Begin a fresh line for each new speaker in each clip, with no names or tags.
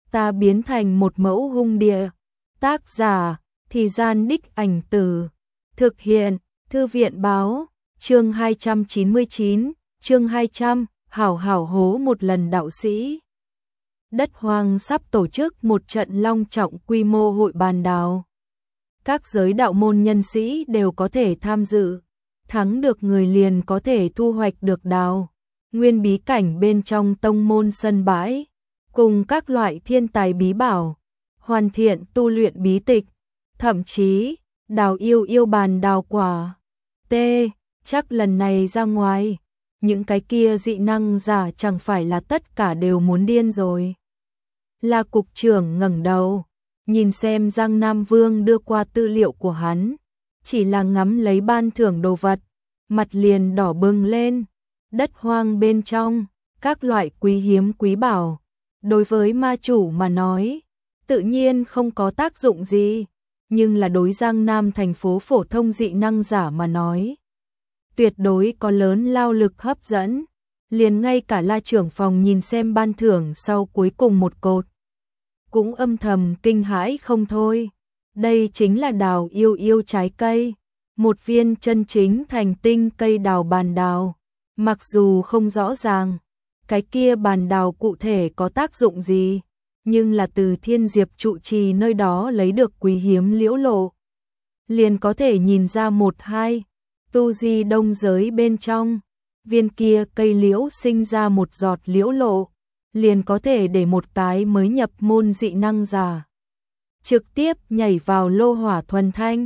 ta biến thành một mẫu hung địa. Tác giả, Thì Gian Đích Ảnh Từ. Thực hiện, Thư viện Báo. Chương 299, chương 200, hảo hảo hố một lần đạo sĩ. Đất Hoang sắp tổ chức một trận long trọng quy mô hội bàn đào. Các giới đạo môn nhân sĩ đều có thể tham dự, thắng được người liền có thể thu hoạch được đào nguyên bí cảnh bên trong tông môn sân bãi, cùng các loại thiên tài bí bảo, hoàn thiện tu luyện bí tịch, thậm chí đào yêu bàn đào quả. Chắc lần này ra ngoài, những cái kia dị năng giả chẳng phải là tất cả đều muốn điên rồi. La cục trưởng ngẩng đầu, nhìn xem Giang Nam Vương đưa qua tư liệu của hắn, chỉ là ngắm lấy ban thưởng đồ vật, mặt liền đỏ bừng lên. Đất hoang bên trong, các loại quý hiếm quý bảo, đối với ma chủ mà nói, tự nhiên không có tác dụng gì, nhưng là đối Giang Nam thành phố phổ thông dị năng giả mà nói, tuyệt đối có lớn lao lực hấp dẫn. Liền ngay cả La trưởng phòng nhìn xem ban thưởng sau cuối cùng một cột, cũng âm thầm kinh hãi không thôi. Đây chính là đào yêu trái cây, một viên chân chính thành tinh cây đào bàn đào. Mặc dù không rõ ràng cái kia bàn đào cụ thể có tác dụng gì, nhưng là từ Thiên Diệp trụ trì nơi đó lấy được quý hiếm liễu lộ, liền có thể nhìn ra một hai. Tu di đông giới bên trong, viên kia cây liễu sinh ra một giọt liễu lộ, liền có thể để một cái mới nhập môn dị năng giả trực tiếp nhảy vào lô hỏa thuần thanh.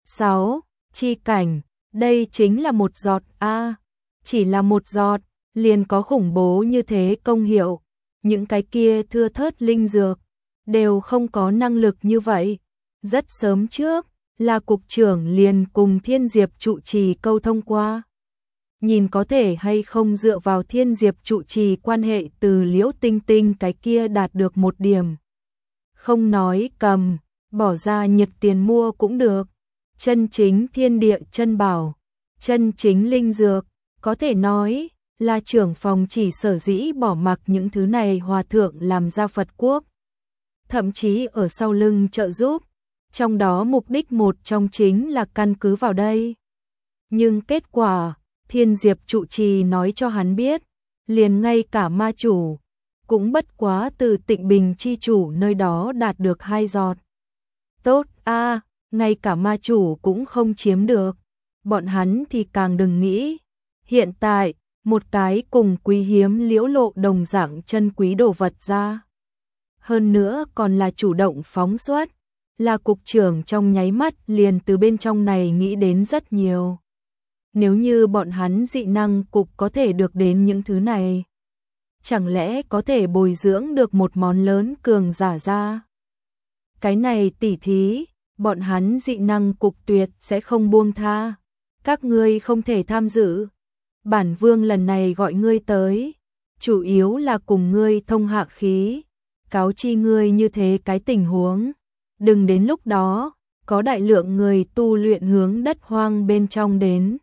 6. Chi cảnh, đây chính là một giọt a, chỉ là một giọt, liền có khủng bố như thế công hiệu. Những cái kia thưa thớt linh dược đều không có năng lực như vậy. Rất sớm trước, là cục trưởng liền cùng Thiên Diệp trụ trì câu thông qua, nhìn có thể hay không dựa vào Thiên Diệp trụ trì quan hệ từ Liễu Tinh Tinh cái kia đạt được một điểm. Không nói cầm, bỏ ra nhiệt tiền mua cũng được. Chân chính thiên địa chân bảo, chân chính linh dược, có thể nói là trưởng phòng chỉ sở dĩ bỏ mặc những thứ này hòa thượng làm ra Phật quốc, thậm chí ở sau lưng trợ giúp, trong đó mục đích một trong chính là căn cứ vào đây. Nhưng kết quả, Thiên Diệp trụ trì nói cho hắn biết, liền ngay cả ma chủ cũng bất quá từ Tịnh Bình chi chủ nơi đó đạt được 2 giọt. Tốt a, ngay cả ma chủ cũng không chiếm được, bọn hắn thì càng đừng nghĩ. Hiện tại, một cái cùng quý hiếm liễu lộ đồng dạng chân quý đồ vật ra, hơn nữa còn là chủ động phóng xuất, là cục trưởng trong nháy mắt liền từ bên trong này nghĩ đến rất nhiều. Nếu như bọn hắn dị năng cục có thể được đến những thứ này, chẳng lẽ có thể bồi dưỡng được một món lớn cường giả ra? Cái này tỉ thí, bọn hắn dị năng cục tuyệt sẽ không buông tha. Các ngươi không thể tham dự. Bản vương lần này gọi ngươi tới, chủ yếu là cùng ngươi thông hạ khí, cáo chi ngươi như thế cái tình huống. Đừng đến lúc đó, có đại lượng người tu luyện hướng đất hoang bên trong đến.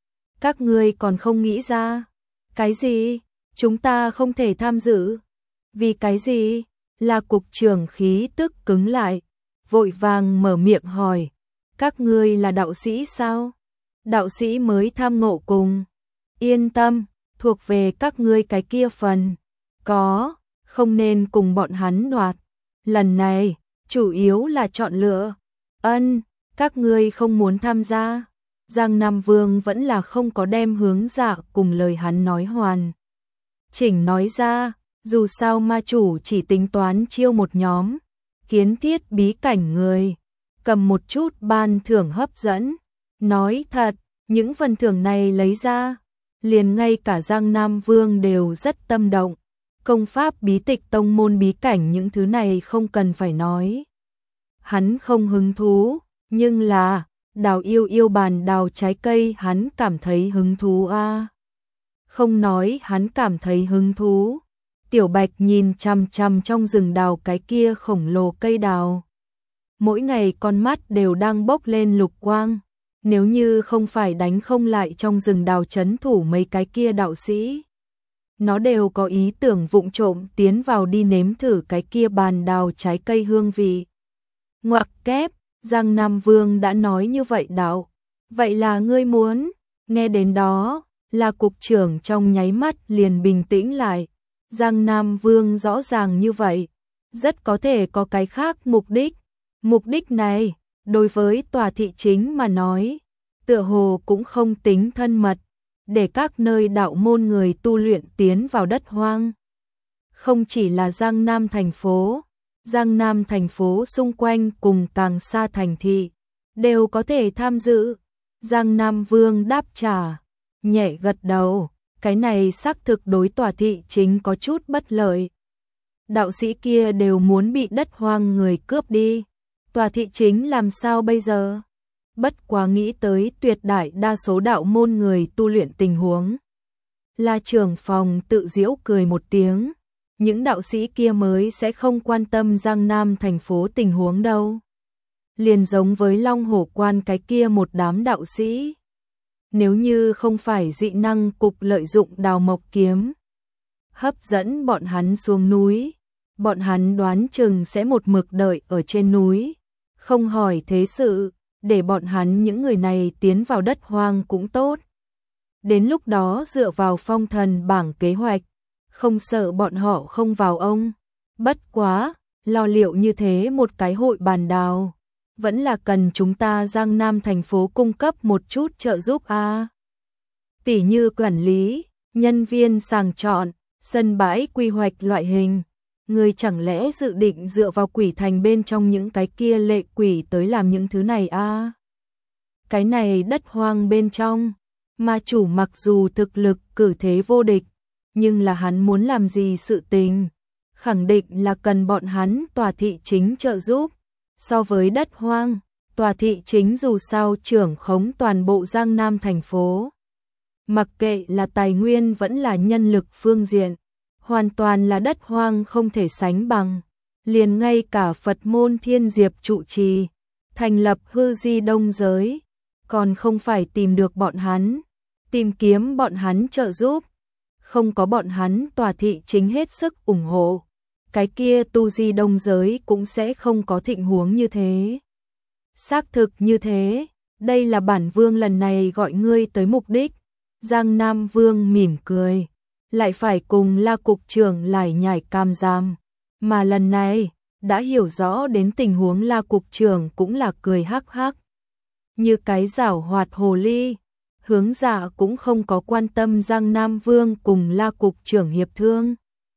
Các ngươi còn không nghĩ ra. Cái gì? Chúng ta không thể tham dự. Vì cái gì? Là cục trưởng khí tức cứng lại, vội vàng mở miệng hỏi. Các ngươi là đạo sĩ sao? Đạo sĩ mới tham ngộ cùng. Yên tâm, thuộc về các ngươi cái kia phần. Có, không nên cùng bọn hắn đoạt. Lần này, chủ yếu là chọn lựa. Các ngươi không muốn tham gia. Giang Nam Vương vẫn là không có đem hướng dạ cùng lời hắn nói hoàn chỉnh nói ra, dù sao ma chủ chỉ tính toán chiêu một nhóm kiến thiết bí cảnh người, cầm một chút ban thưởng hấp dẫn. Nói thật, những phần thưởng này lấy ra, liền ngay cả Giang Nam Vương đều rất tâm động. Công pháp bí tịch tông môn bí cảnh những thứ này không cần phải nói, hắn không hứng thú, nhưng là đào yêu bàn đào trái cây hắn cảm thấy hứng thú a. Không nói hắn cảm thấy hứng thú. Tiểu Bạch nhìn chằm chằm trong rừng đào cái kia khổng lồ cây đào, mỗi ngày con mắt đều đang bốc lên lục quang. Nếu như không phải đánh không lại trong rừng đào trấn thủ mấy cái kia đạo sĩ, nó đều có ý tưởng vụng trộm tiến vào đi nếm thử cái kia bàn đào trái cây hương vị. Ngoặc kép, Giang Nam Vương đã nói như vậy đạo. Vậy là ngươi muốn? Nghe đến đó, là cục trưởng trong nháy mắt liền bình tĩnh lại. Giang Nam Vương rõ ràng như vậy, rất có thể có cái khác mục đích. Mục đích này, đối với tòa thị chính mà nói, tựa hồ cũng không tính thân mật, để các nơi đạo môn người tu luyện tiến vào đất hoang. Không chỉ là Giang Nam thành phố xung quanh cùng càng xa thành thị, đều có thể tham dự. Giang Nam Vương đáp trả, nhẹ gật đầu, cái này xác thực đối tòa thị chính có chút bất lợi. Đạo sĩ kia đều muốn bị đất hoang người cướp đi, tòa thị chính làm sao bây giờ? Bất quá nghĩ tới tuyệt đại đa số đạo môn người tu luyện tình huống. La trưởng phòng tự giễu cười một tiếng, những đạo sĩ kia mới sẽ không quan tâm Giang Nam thành phố tình huống đâu. Liền giống với Long Hổ Quan cái kia một đám đạo sĩ. Nếu như không phải dị năng cục lợi dụng đào mộc kiếm, hấp dẫn bọn hắn xuống núi, bọn hắn đoán chừng sẽ một mực đợi ở trên núi, không hỏi thế sự, để bọn hắn những người này tiến vào đất hoang cũng tốt. Đến lúc đó dựa vào phong thần bảng kế hoạch, không sợ bọn họ không vào ông. Bất quá, lo liệu như thế một cái hội bàn đào, vẫn là cần chúng ta Giang Nam thành phố cung cấp một chút trợ giúp a. Tỉ như quản lý, nhân viên sàng chọn, sân bãi quy hoạch loại hình. Người chẳng lẽ dự định dựa vào quỷ thành bên trong những cái kia lệ quỷ tới làm những thứ này a? Cái này đất hoang bên trong, ma chủ mặc dù thực lực cử thế vô địch, nhưng là hắn muốn làm gì sự tình, khẳng định là cần bọn hắn tòa thị chính trợ giúp. So với đất hoang, tòa thị chính dù sao trưởng khống toàn bộ Giang Nam thành phố. Mặc kệ là tài nguyên vẫn là nhân lực phương diện, hoàn toàn là đất hoang không thể sánh bằng. Liền ngay cả Phật môn Thiên Diệp trụ trì, thành lập hư di đông giới, còn không phải tìm được bọn hắn, tìm kiếm bọn hắn trợ giúp. Không có bọn hắn tòa thị chính hết sức ủng hộ, cái kia tu di đông giới cũng sẽ không có thịnh huống như thế. Xác thực như thế, đây là bản vương lần này gọi ngươi tới mục đích. Giang Nam Vương mỉm cười, lại phải cùng La cục trưởng lải nhải cam giam, mà lần này đã hiểu rõ đến tình huống, La cục trưởng cũng là cười hắc hắc. Như cái giảo hoạt hồ ly, Hướng Dạ cũng không có quan tâm Giang Nam Vương cùng La cục trưởng hiệp thương.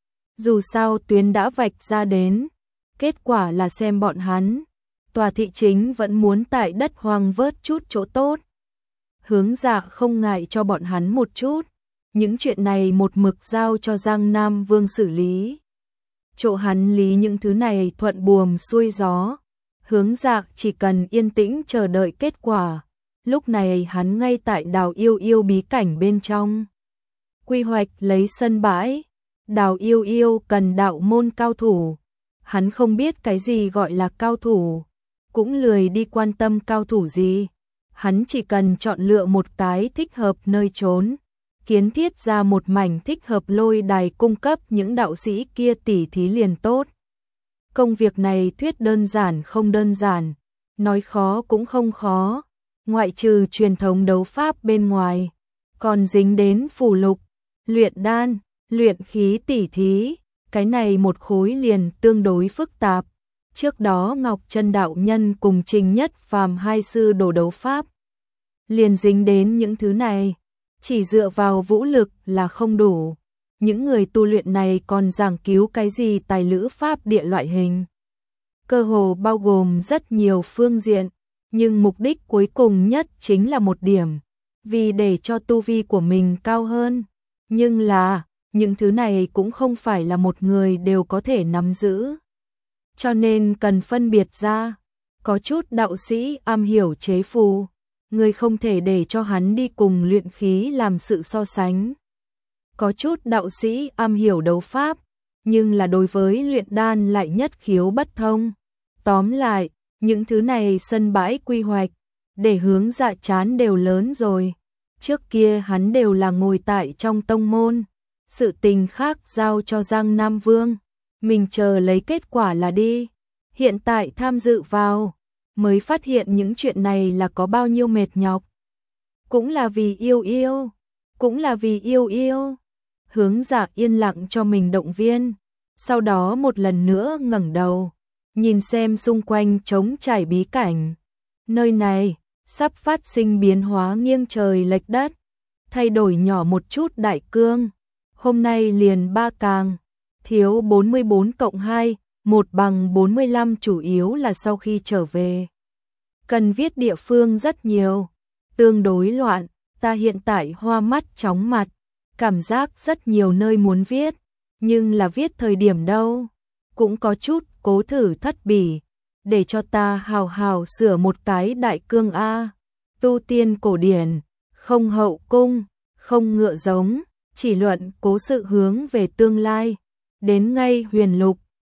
Dù sao tuyến đã vạch ra đến, kết quả là xem bọn hắn, tòa thị chính vẫn muốn tại đất hoang vớt chút chỗ tốt. Hướng Dạ không ngại cho bọn hắn một chút, những chuyện này một mực giao cho Giang Nam Vương xử lý. Chỗ hắn lý những thứ này thuận buồm xuôi gió, Hướng Dạ chỉ cần yên tĩnh chờ đợi kết quả. Lúc này hắn ngay tại Đào Yêu Yêu bí cảnh bên trong, quy hoạch lấy sân bãi. Đào Yêu Yêu cần đạo môn cao thủ, hắn không biết cái gì gọi là cao thủ, cũng lười đi quan tâm cao thủ gì, hắn chỉ cần chọn lựa một cái thích hợp nơi trốn, kiến thiết ra một mảnh thích hợp lôi đài cung cấp những đạo sĩ kia tỉ thí liền tốt. Công việc này thuyết đơn giản không đơn giản, nói khó cũng không khó, ngoại trừ truyền thống đấu pháp bên ngoài, còn dính đến phù lục, luyện đan, luyện khí tỉ thí, cái này một khối liền tương đối phức tạp. Trước đó Ngọc Chân đạo nhân cùng Trình Nhất Phàm hai sư đồ đấu pháp, liền dính đến những thứ này, chỉ dựa vào vũ lực là không đủ. Những người tu luyện này còn giảng cứu cái gì tài lữ pháp địa loại hình. Cơ hồ bao gồm rất nhiều phương diện, nhưng mục đích cuối cùng nhất chính là một điểm, vì để cho tu vi của mình cao hơn. Nhưng là, những thứ này cũng không phải là một người đều có thể nắm giữ. Cho nên cần phân biệt ra, có chút đạo sĩ am hiểu chế phù, người không thể để cho hắn đi cùng luyện khí làm sự so sánh. Có chút đạo sĩ am hiểu đấu pháp, nhưng là đối với luyện đan lại nhất khiếu bất thông. Tóm lại, những thứ này sân bãi quy hoạch, để Hướng Dạ chán đều lớn rồi. Trước kia hắn đều là ngồi tại trong tông môn, sự tình khác giao cho Giang Nam Vương, mình chờ lấy kết quả là đi. Hiện tại tham dự vào, mới phát hiện những chuyện này là có bao nhiêu mệt nhọc. Cũng là vì yêu, cũng là vì yêu. Hướng Dạ yên lặng cho mình động viên, sau đó một lần nữa ngẩng đầu, nhìn xem xung quanh trống trải bí cảnh. Nơi này sắp phát sinh biến hóa nghiêng trời lệch đất, thay đổi nhỏ một chút đại cương. Hôm nay liền 3 càng, thiếu 44+2, 1 bằng 45, chủ yếu là sau khi trở về. Cần viết địa phương rất nhiều, tương đối loạn, ta hiện tại hoa mắt chóng mặt, cảm giác rất nhiều nơi muốn viết, nhưng là viết thời điểm đâu, cũng có chút cố thử thất bỉ, để cho ta hào hào sửa một cái đại cương A. Tu tiên cổ điển, không hậu cung, không ngựa giống, chỉ luận cố sự hướng về tương lai, đến ngay huyền lục,